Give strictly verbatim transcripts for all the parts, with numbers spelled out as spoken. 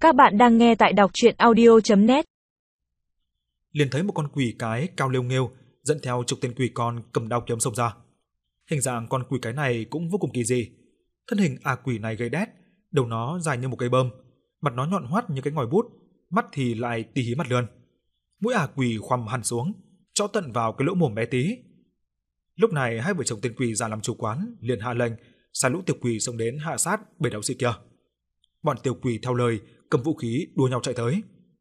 Các bạn đang nghe tại đọc truyện audio chấm net. Liền thấy một con quỷ cái cao lêu nghêu dẫn theo chục tên quỷ con cầm đao kiếm xông ra. Hình dạng con quỷ cái này cũng vô cùng kỳ dị. Thân hình ả quỷ này gầy đét, đầu nó dài như một cây bơm, mặt nó nhọn hoắt như cái ngòi bút, mắt thì lại tí hí mặt lươn. Mũi ả quỷ khoằm hẳn xuống, chõ tận vào cái lỗ mồm bé tí. Lúc này hai vợ chồng tên quỷ già làm chủ quán liền hạ lệnh sai lũ tiểu quỷ xông đến hạ sát bảy đạo sĩ kia. Bọn tiểu quỷ theo lời cầm vũ khí đua nhau chạy tới.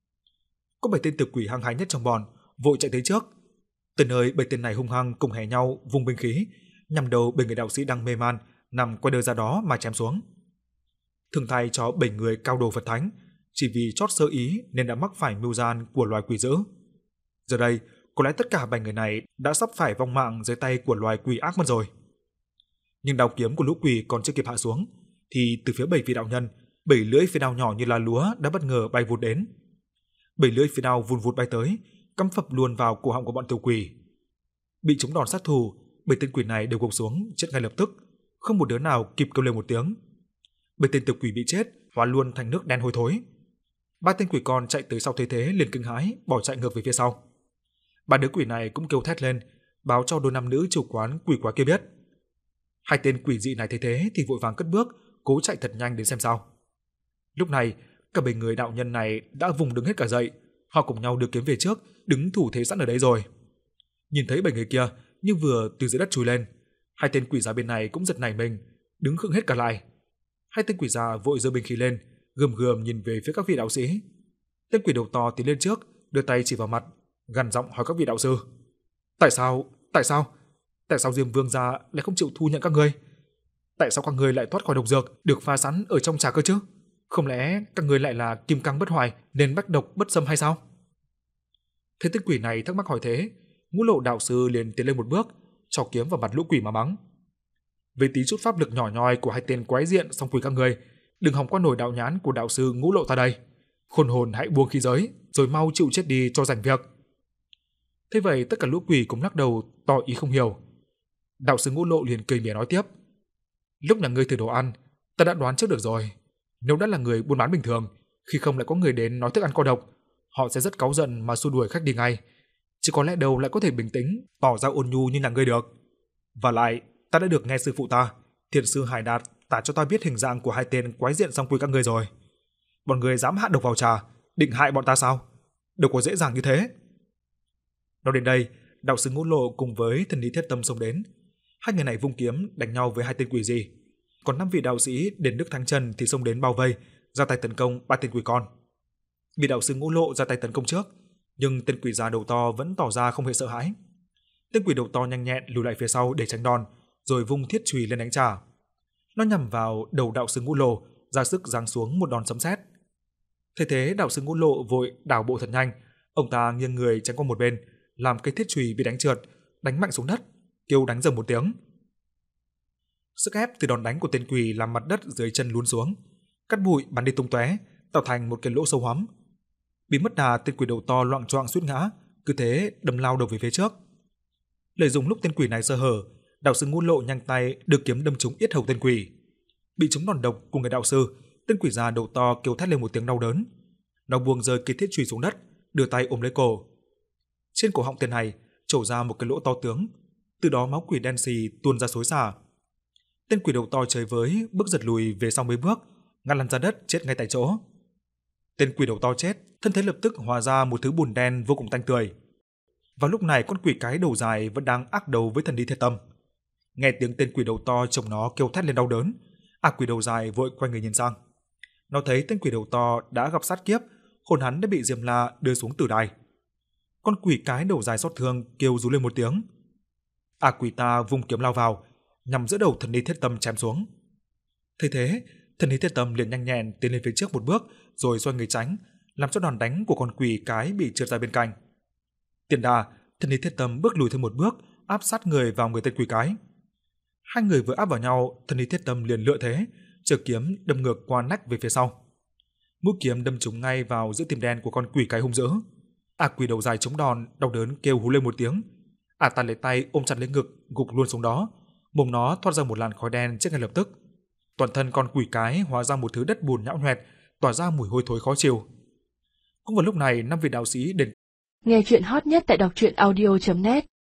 Có bảy tên tiểu quỷ hăng hái nhất trong bọn vội chạy tới trước. Từ nơi bảy tên này hung hăng cùng hẻ nhau vung binh khí nhằm đầu bảy người đạo sĩ đang mê man nằm quay đơ ra đó mà chém xuống. Thường thay cho bảy người cao đồ Phật thánh, chỉ vì chót sơ ý nên đã mắc phải mưu gian của loài quỷ dữ. Giờ đây, có lẽ tất cả bảy người này đã sắp phải vong mạng dưới tay của loài quỷ ác mất rồi. Nhưng đao kiếm của lũ quỷ còn chưa kịp hạ xuống, thì từ phía bảy vị đạo nhân, bảy lưỡi phi đao nhỏ như là lúa đã bất ngờ bay vụt đến. Bảy lưỡi phi đao vun vụt bay tới, cắm phập luôn vào cổ họng của bọn tiểu quỷ. Bị chúng đòn sát thủ, bảy tên quỷ này đều gục xuống chết ngay lập tức, không một đứa nào kịp kêu lên một tiếng. Bảy tên tiểu quỷ bị chết hóa luôn thành nước đen hôi thối. Ba tên quỷ con chạy tới sau thấy thế liền kinh hãi bỏ chạy ngược về phía sau. Ba đứa quỷ này cũng kêu thét lên, báo cho đôi nam nữ chủ quán quỷ quái kia biết. Hai tên quỷ dị này thấy thế thì vội vàng cất bước, cố chạy thật nhanh đến xem sao. Lúc này, cả bảy người đạo nhân này đã vùng đứng hết cả dậy, họ cùng nhau đưa kiếm về trước, đứng thủ thế sẵn ở đấy rồi. Nhìn thấy bảy người kia như vừa từ dưới đất chui lên, hai tên quỷ già bên này cũng giật nảy mình, đứng khựng hết cả lại. Hai tên quỷ già vội giơ binh khí lên, gườm gườm nhìn về phía các vị đạo sĩ. Tên quỷ đầu to tiến lên trước, đưa tay chỉ vào mặt, gằn giọng hỏi các vị đạo sư: "Tại sao? Tại sao? Tại sao Diêm Vương gia lại không chịu thu nhận các ngươi? Tại sao các ngươi lại thoát khỏi độc dược được pha sẵn ở trong trà cơ chứ? Không lẽ các ngươi lại là kim cang bất hoại nên bách độc bất xâm hay sao?" Thế tên quỷ này thắc mắc hỏi thế, Ngũ Lộ đạo sư liền tiến lên một bước, chọc kiếm vào mặt lũ quỷ mà mắng: "Với tí chút pháp lực nhỏ nhoi của hai tên quái diện song quỷ các ngươi, đừng hòng qua nổi đạo nhãn của đạo sư Ngũ Lộ ta đây. Khôn hồn hãy buông khí giới, rồi mau chịu chết đi cho rảnh việc." Thế vậy tất cả lũ quỷ cũng lắc đầu tỏ ý không hiểu. Đạo sư Ngũ Lộ liền cười mỉa nói tiếp: "Lúc là ngươi thử đồ ăn, ta đã đoán trước được rồi. Nếu đã là người buôn bán bình thường, khi không lại có người đến nói thức ăn có độc, họ sẽ rất cáu giận mà xua đuổi khách đi ngay. Chứ có lẽ đâu lại có thể bình tĩnh, tỏ ra ôn nhu như là ngươi được. Và lại, ta đã được nghe sư phụ ta, Thiền sư Hải Đạt tả cho ta biết hình dạng của hai tên quái diện song quỷ các ngươi rồi. Bọn ngươi dám hạ độc vào trà, định hại bọn ta sao? Đâu có dễ dàng như thế." Nói đến đây, đạo sư Ngũ Lộ cùng với thần lý Thiết Tâm xông đến. Hai người này vung kiếm đánh nhau với hai tên quỷ gì. Còn năm vị đạo sĩ đến Đức Thánh Trần thì xông đến bao vây, ra tay tấn công ba tên quỷ con. Vị đạo sư Ngũ Lộ ra tay tấn công trước, nhưng tên quỷ già đầu to vẫn tỏ ra không hề sợ hãi. Tên quỷ đầu to nhanh nhẹn lùi lại phía sau để tránh đòn, rồi vung thiết chùy lên đánh trả. Nó nhằm vào đầu đạo sư Ngũ Lộ, ra sức giáng xuống một đòn sấm sét. Thế thế đạo sư Ngũ Lộ vội đảo bộ thật nhanh, ông ta nghiêng người tránh qua một bên, làm cây thiết chùy bị đánh trượt, đánh mạnh xuống đất, kêu đánh dầm một tiếng. Sức ép từ đòn đánh của tên quỷ làm mặt đất dưới chân lún xuống, cát bụi bắn đi tung tóe, tạo thành một cái lỗ sâu hoắm. Bị mất đà, tên quỷ đầu to loạng choạng suýt ngã, cứ thế đâm lao đầu về phía trước. Lợi dụng lúc tên quỷ này sơ hở, đạo sư Ngũ Lộ nhanh tay đưa kiếm đâm trúng yết hầu tên quỷ. Bị trúng đòn độc của người đạo sư, tên quỷ già đầu to kêu thét lên một tiếng đau đớn. Nó buông rơi cây thiết chùy xuống đất, đưa tay ôm lấy cổ. Trên cổ họng tên này trổ ra một cái lỗ to tướng, từ đó máu quỷ đen xì tuôn ra xối xả. Tên quỷ đầu to chơi với bước giật lùi về sau mấy bước, ngã lăn ra đất chết ngay tại chỗ. Tên quỷ đầu to chết, thân thể lập tức hóa ra một thứ bùn đen vô cùng tanh tưởi. Vào lúc này con quỷ cái đầu dài vẫn đang ác đấu với thần đi Thiết Tâm. Nghe tiếng tên quỷ đầu to chồng nó kêu thét lên đau đớn, ác quỷ đầu dài vội quay người nhìn sang. Nó thấy tên quỷ đầu to đã gặp sát kiếp, hồn hắn đã bị Diêm La đưa xuống tử đài. Con quỷ cái đầu dài xót thương kêu rú lên một tiếng. Ác quỷ ta vung kiếm lao vào, nhằm giữa đầu thần đi Thiết Tâm chém xuống. Thế thế, thần đi Thiết Tâm liền nhanh nhẹn tiến lên phía trước một bước, rồi xoay người tránh, làm cho đòn đánh của con quỷ cái bị trượt ra bên cạnh. Tiền đà, thần đi Thiết Tâm bước lùi thêm một bước, áp sát người vào người tên quỷ cái. Hai người vừa áp vào nhau, thần đi Thiết Tâm liền lựa thế, giơ kiếm đâm ngược qua nách về phía sau. Mũi kiếm đâm trúng ngay vào giữa tim đen của con quỷ cái hung dữ. Ác quỷ đầu dài chống đòn, đau đớn kêu hú lên một tiếng. Ả ta lấy tay ôm chặt lấy ngực, gục luôn xuống đó. Mồm nó thoát ra một làn khói đen chết ngay lập tức. Toàn thân con quỷ cái hóa ra một thứ đất bùn nhão nhoẹt, tỏa ra mùi hôi thối khó chịu. Cũng vào lúc này, năm vị đạo sĩ đến. Nghe chuyện hot nhất tại đọc truyện audio chấm net